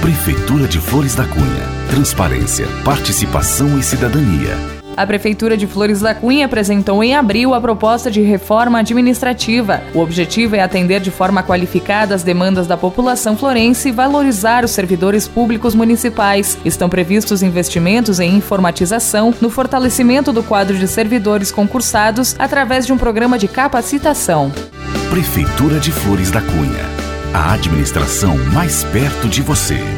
Prefeitura de Flores da Cunha. Transparência, participação e cidadania. A Prefeitura de Flores da Cunha apresentou em abril a proposta de reforma administrativa. O objetivo é atender de forma qualificada as demandas da população florense e valorizar os servidores públicos municipais. Estão previstos investimentos em informatização, no fortalecimento do quadro de servidores concursados através de um programa de capacitação. Prefeitura de Flores da Cunha. A administração mais perto de você.